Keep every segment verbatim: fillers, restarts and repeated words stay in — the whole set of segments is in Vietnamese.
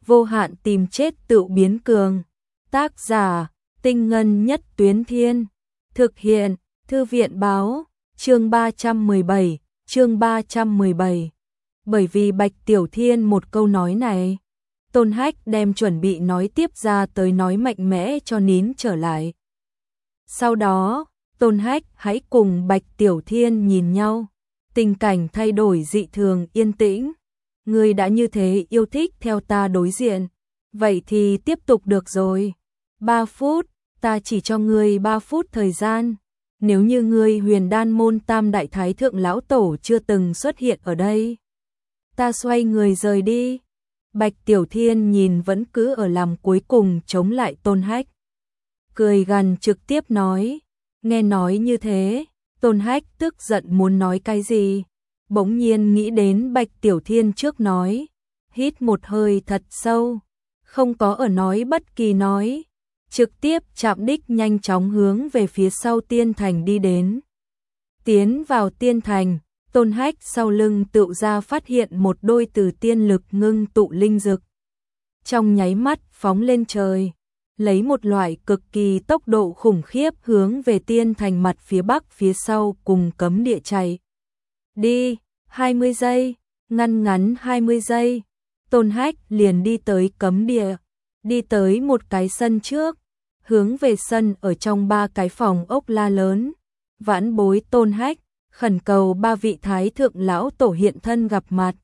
vô hạn tìm chết tự biến cường. Tác giả, Tinh Ngân Nhất Tuyến Thiên. Thực hiện, Thư viện Báo, chương ba trăm mười bảy, chương ba trăm mười bảy. Bởi vì Bạch Tiểu Thiên một câu nói này, Tôn Hách đem chuẩn bị nói tiếp ra tới nói mạnh mẽ cho nín trở lại. Sau đó, Tôn Hách hãy cùng Bạch Tiểu Thiên nhìn nhau, tình cảnh thay đổi dị thường yên tĩnh. Ngươi đã như thế yêu thích theo ta đối diện, vậy thì tiếp tục được rồi. Ba phút, ta chỉ cho ngươi ba phút thời gian. Nếu như ngươi Huyền Đan môn Tam đại thái thượng lão tổ chưa từng xuất hiện ở đây, ta xoay người rời đi. Bạch Tiểu Thiên nhìn vẫn cứ ở làm cuối cùng chống lại Tôn Hách, cười gằn trực tiếp nói. Nghe nói như thế, Tôn Hách tức giận muốn nói cái gì, bỗng nhiên nghĩ đến Bạch Tiểu Thiên trước nói, hít một hơi thật sâu, không có ở nói bất kỳ nói, trực tiếp chạm đích nhanh chóng hướng về phía sau tiên thành đi đến. Tiến vào tiên thành, Tôn Hách sau lưng tựu ra phát hiện một đôi từ tiên lực ngưng tụ linh dực, trong nháy mắt phóng lên trời, lấy một loại cực kỳ tốc độ khủng khiếp hướng về tiên thành mặt phía bắc phía sau cùng cấm địa chạy. Đi, hai mươi giây, ngăn ngắn hai mươi giây, Tôn Hách liền đi tới cấm địa, đi tới một cái sân trước, hướng về sân ở trong ba cái phòng ốc la lớn, vãn bối Tôn Hách, khẩn cầu ba vị thái thượng lão tổ hiện thân gặp mặt.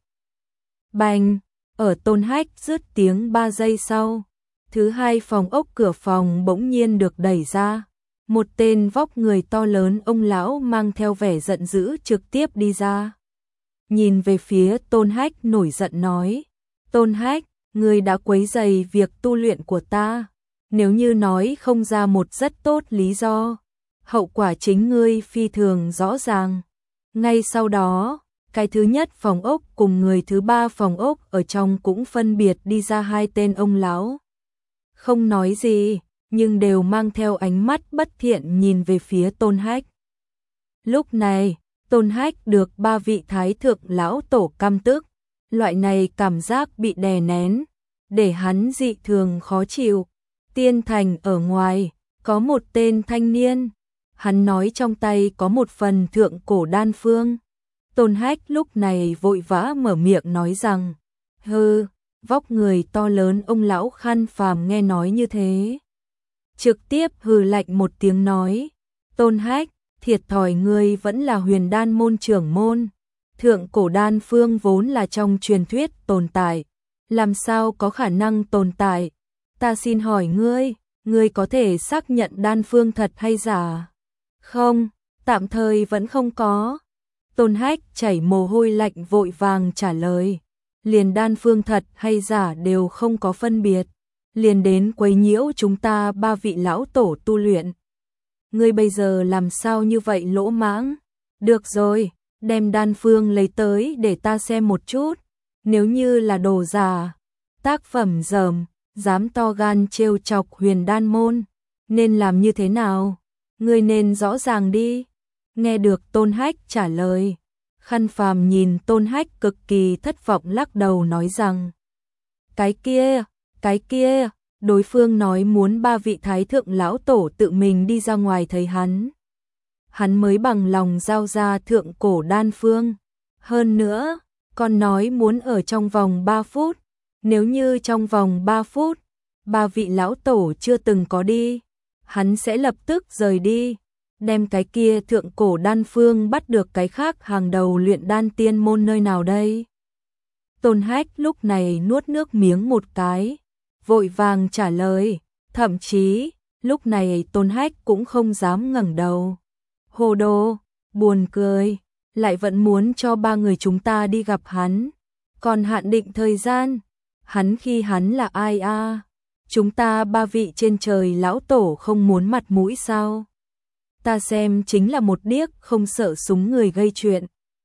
Bành, ở Tôn Hách dứt tiếng ba giây sau, thứ hai phòng ốc cửa phòng bỗng nhiên được đẩy ra, một tên vóc người to lớn ông lão mang theo vẻ giận dữ trực tiếp đi ra. Nhìn về phía Tôn Hách nổi giận nói, Tôn Hách, ngươi đã quấy rầy việc tu luyện của ta, nếu như nói không ra một rất tốt lý do, hậu quả chính ngươi phi thường rõ ràng. Ngay sau đó, cái thứ nhất phòng ốc cùng người thứ ba phòng ốc ở trong cũng phân biệt đi ra hai tên ông lão. Không nói gì, nhưng đều mang theo ánh mắt bất thiện nhìn về phía Tôn Hách. Lúc này, Tôn Hách được ba vị thái thượng lão tổ căm tức, loại này cảm giác bị đè nén, để hắn dị thường khó chịu. Tiên thành ở ngoài, có một tên thanh niên, hắn nói trong tay có một phần thượng cổ đan phương. Tôn Hách lúc này vội vã mở miệng nói rằng, hừ, vóc người to lớn ông lão Khăn Phàm nghe nói như thế, trực tiếp hừ lạnh một tiếng nói, Tôn Hách, thiệt thòi ngươi vẫn là Huyền Đan môn trưởng môn, thượng cổ đan phương vốn là trong truyền thuyết tồn tại, làm sao có khả năng tồn tại, ta xin hỏi ngươi, ngươi có thể xác nhận đan phương thật hay giả? Không, tạm thời vẫn không có. Tôn Hách chảy mồ hôi lạnh vội vàng trả lời, liền đan phương thật hay giả đều không có phân biệt, liền đến quấy nhiễu chúng ta ba vị lão tổ tu luyện. Ngươi bây giờ làm sao như vậy lỗ mãng? Được rồi, đem đan phương lấy tới để ta xem một chút, nếu như là đồ giả, tác phẩm dởm, dám to gan trêu chọc Huyền Đan môn, nên làm như thế nào? Ngươi nên rõ ràng đi. Nghe được Tôn Hách trả lời, Khăn Phàm nhìn Tôn Hách cực kỳ thất vọng lắc đầu nói rằng, cái kia, cái kia, đối phương nói muốn ba vị thái thượng lão tổ tự mình đi ra ngoài thấy hắn. Hắn mới bằng lòng giao ra thượng cổ đan phương. Hơn nữa, còn nói muốn ở trong vòng ba phút. Nếu như trong vòng ba phút, ba vị lão tổ chưa từng có đi, hắn sẽ lập tức rời đi, đem cái kia thượng cổ đan phương bắt được cái khác hàng đầu luyện đan tiên môn nơi nào đây. Tôn Hách lúc này nuốt nước miếng một cái, vội vàng trả lời, thậm chí, lúc này Tôn Hách cũng không dám ngẩng đầu. Hồ đồ, buồn cười, lại vẫn muốn cho ba người chúng ta đi gặp hắn, còn hạn định thời gian, hắn khi hắn là ai a? À? Chúng ta ba vị trên trời lão tổ không muốn mặt mũi sao? Ta xem chính là một điếc không sợ súng người gây chuyện.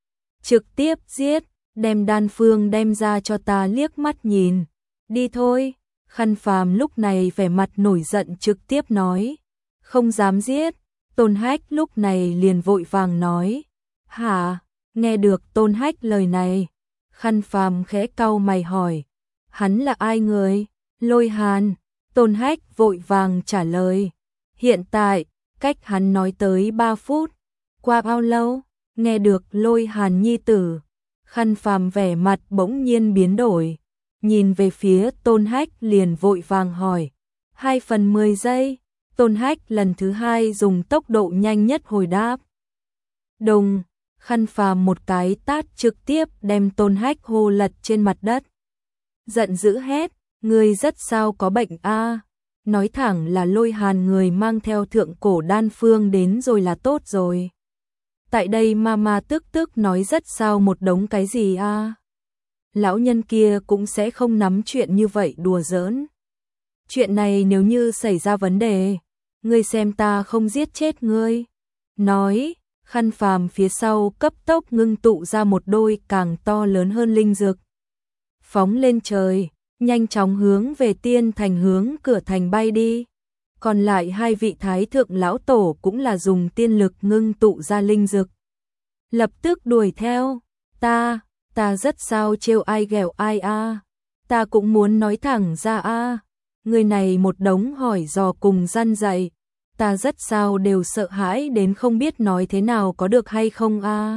Trực tiếp giết, đem đan phương đem ra cho ta liếc mắt nhìn. Đi thôi. Khăn Phàm lúc này vẻ mặt nổi giận trực tiếp nói, không dám giết. Tôn Hách lúc này liền vội vàng nói, hả? Nghe được Tôn Hách lời này, Khăn Phàm khẽ cau mày hỏi, Hắn là ai người? Lôi Hàn. Tôn Hách vội vàng trả lời. Hiện tại, cách hắn nói tới ba phút. Qua bao lâu? Nghe được Lôi Hàn nhi tử. Khăn Phàm vẻ mặt bỗng nhiên biến đổi. Nhìn về phía Tôn Hách liền vội vàng hỏi. Hai phần mười giây. Tôn Hách lần thứ hai dùng tốc độ nhanh nhất hồi đáp. Đùng, Khăn Phàm một cái tát trực tiếp đem Tôn Hách hô lật trên mặt đất. Giận dữ hét, ngươi rất sao có bệnh a? Nói thẳng là Lôi Hàn người mang theo thượng cổ đan phương đến rồi là tốt rồi. Tại đây mama tức tức nói rất sao một đống cái gì a? Lão nhân kia cũng sẽ không nắm chuyện như vậy đùa giỡn. Chuyện này nếu như xảy ra vấn đề, ngươi xem ta không giết chết ngươi. Nói, Khăn Phàm phía sau cấp tốc ngưng tụ ra một đôi càng to lớn hơn linh dược. Phóng lên trời, nhanh chóng hướng về Tiên Thành hướng cửa thành bay đi. Còn lại hai vị thái thượng lão tổ cũng là dùng tiên lực ngưng tụ ra linh dược. Lập tức đuổi theo, ta, ta rất sao trêu ai ghẹo ai a, ta cũng muốn nói thẳng ra a. Người này một đống hỏi dò cùng răn dạy, ta rất sao đều sợ hãi đến không biết nói thế nào có được hay không a.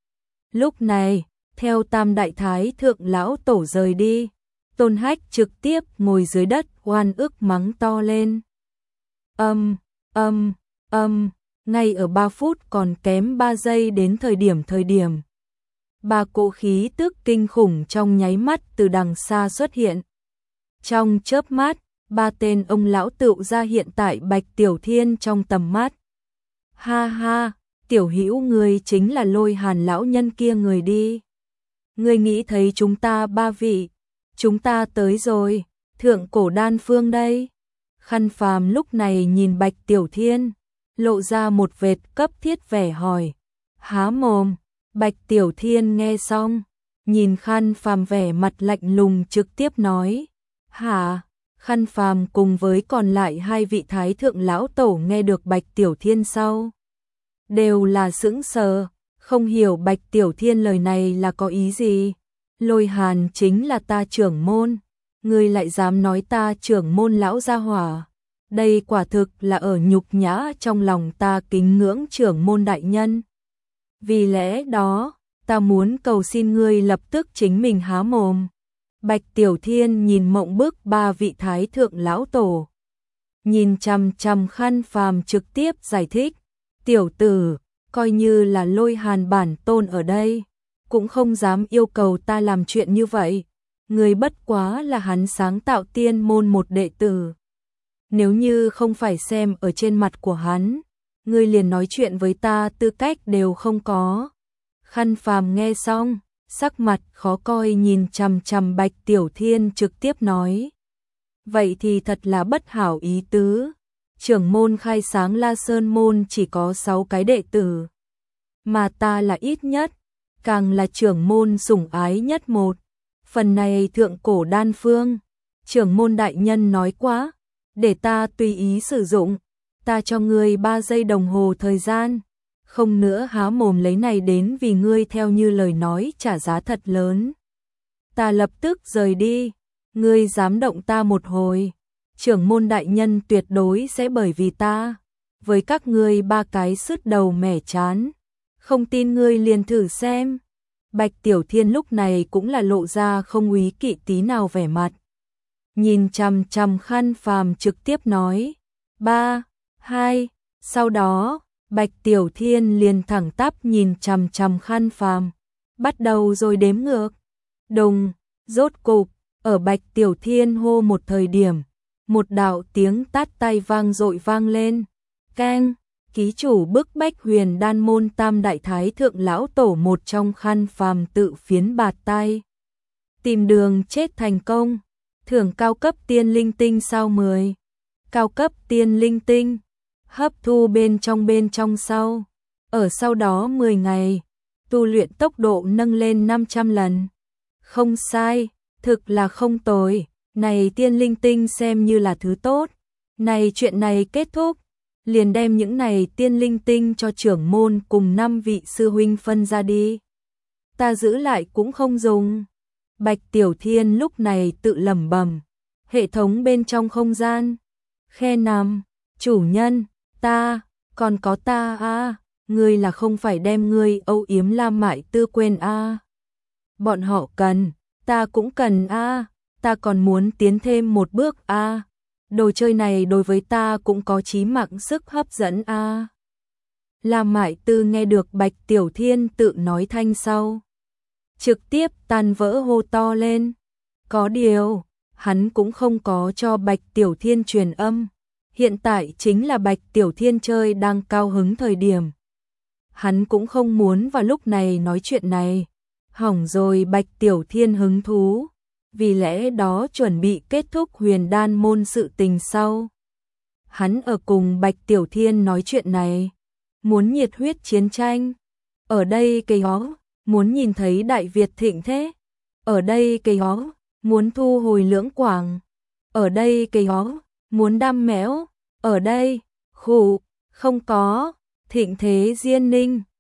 Lúc này, theo Tam Đại Thái Thượng Lão Tổ rời đi, Tôn Hách trực tiếp ngồi dưới đất oan ức mắng to lên. Âm, âm, âm, ngay ở ba phút còn kém ba giây đến thời điểm thời điểm. Ba cỗ khí tức kinh khủng trong nháy mắt từ đằng xa xuất hiện. Trong chớp mắt, ba tên ông lão tựu ra hiện tại Bạch Tiểu Thiên trong tầm mắt. Ha ha, Tiểu Hữu người chính là Lôi Hàn lão nhân kia người đi. Người nghĩ thấy chúng ta ba vị, chúng ta tới rồi, thượng cổ đan phương đây. Khăn Phàm lúc này nhìn Bạch Tiểu Thiên, lộ ra một vệt cấp thiết vẻ hỏi. Há mồm, Bạch Tiểu Thiên nghe xong, nhìn Khăn Phàm vẻ mặt lạnh lùng trực tiếp nói. Hả? Khăn Phàm cùng với còn lại hai vị thái thượng lão tổ nghe được Bạch Tiểu Thiên sau. Đều là sững sờ, không hiểu Bạch Tiểu Thiên lời này là có ý gì. Lôi Hàn chính là ta trưởng môn, ngươi lại dám nói ta trưởng môn lão gia hỏa. Đây quả thực là ở nhục nhã trong lòng ta kính ngưỡng trưởng môn đại nhân. Vì lẽ đó, ta muốn cầu xin ngươi lập tức chính mình há mồm. Bạch Tiểu Thiên nhìn mộng bức ba vị thái thượng lão tổ. Nhìn chằm chằm Khăn Phàm trực tiếp giải thích. Tiểu tử, coi như là Lôi Hàn bản tôn ở đây, cũng không dám yêu cầu ta làm chuyện như vậy. Người bất quá là hắn sáng tạo tiên môn một đệ tử. Nếu như không phải xem ở trên mặt của hắn, ngươi liền nói chuyện với ta tư cách đều không có. Khăn Phàm nghe xong, sắc mặt khó coi nhìn chằm chằm Bạch Tiểu Thiên trực tiếp nói. Vậy thì thật là bất hảo ý tứ. Trưởng môn khai sáng La Sơn môn chỉ có sáu cái đệ tử, mà ta là ít nhất, càng là trưởng môn sủng ái nhất một. Phần này thượng cổ đan phương, trưởng môn đại nhân nói quá, để ta tùy ý sử dụng, ta cho ngươi ba giây đồng hồ thời gian, không nữa há mồm lấy này đến vì ngươi theo như lời nói trả giá thật lớn. Ta lập tức rời đi, ngươi dám động ta một hồi, trưởng môn đại nhân tuyệt đối sẽ bởi vì ta, với các ngươi ba cái sứt đầu mẻ chán, không tin ngươi liền thử xem. Bạch Tiểu Thiên lúc này cũng là lộ ra không úy kỵ tí nào vẻ mặt. Nhìn chằm chằm Khăn Phàm trực tiếp nói. Ba, hai, sau đó, Bạch Tiểu Thiên liền thẳng tắp nhìn chằm chằm Khăn Phàm, bắt đầu rồi đếm ngược. Đùng, rốt cục, ở Bạch Tiểu Thiên hô một thời điểm, một đạo tiếng tát tay vang dội vang lên. Keng, ký chủ bức bách Huyền Đan môn Tam Đại Thái thượng lão tổ một trong Khăn Phàm tự phiến bạt tay. Tìm đường chết thành công, thưởng cao cấp tiên linh tinh sao mười. Cao cấp tiên linh tinh, hấp thu bên trong bên trong sau. Ở sau đó mười ngày, tu luyện tốc độ nâng lên năm trăm lần. Không sai, thực là không tồi, này tiên linh tinh xem như là thứ tốt. Này chuyện này kết thúc, liền đem những này tiên linh tinh cho trưởng môn cùng năm vị sư huynh phân ra đi. Ta giữ lại cũng không dùng. Bạch Tiểu Thiên lúc này tự lẩm bẩm, hệ thống bên trong không gian. Khe nằm, chủ nhân, ta, còn có ta a, ngươi là không phải đem ngươi âu yếm Lam Mại Tư quên a. Bọn họ cần, ta cũng cần a, ta còn muốn tiến thêm một bước a. Đồ chơi này đối với ta cũng có chí mạng sức hấp dẫn a. Lam Mại Tư nghe được Bạch Tiểu Thiên tự nói thanh sau, trực tiếp tan vỡ hô to lên. Có điều, hắn cũng không có cho Bạch Tiểu Thiên truyền âm. Hiện tại chính là Bạch Tiểu Thiên chơi đang cao hứng thời điểm. Hắn cũng không muốn vào lúc này nói chuyện này. Hỏng rồi Bạch Tiểu Thiên hứng thú. Vì lẽ đó chuẩn bị kết thúc huyền đan môn sự tình sau. Hắn ở cùng Bạch Tiểu Thiên nói chuyện này. Muốn nhiệt huyết chiến tranh. Ở đây cây hó, muốn nhìn thấy Đại Việt thịnh thế. Ở đây cây hó, muốn thu hồi Lưỡng Quảng. Ở đây cây hó, muốn đam mẽo. Ở đây, khủ, không có, thịnh thế Diên Ninh.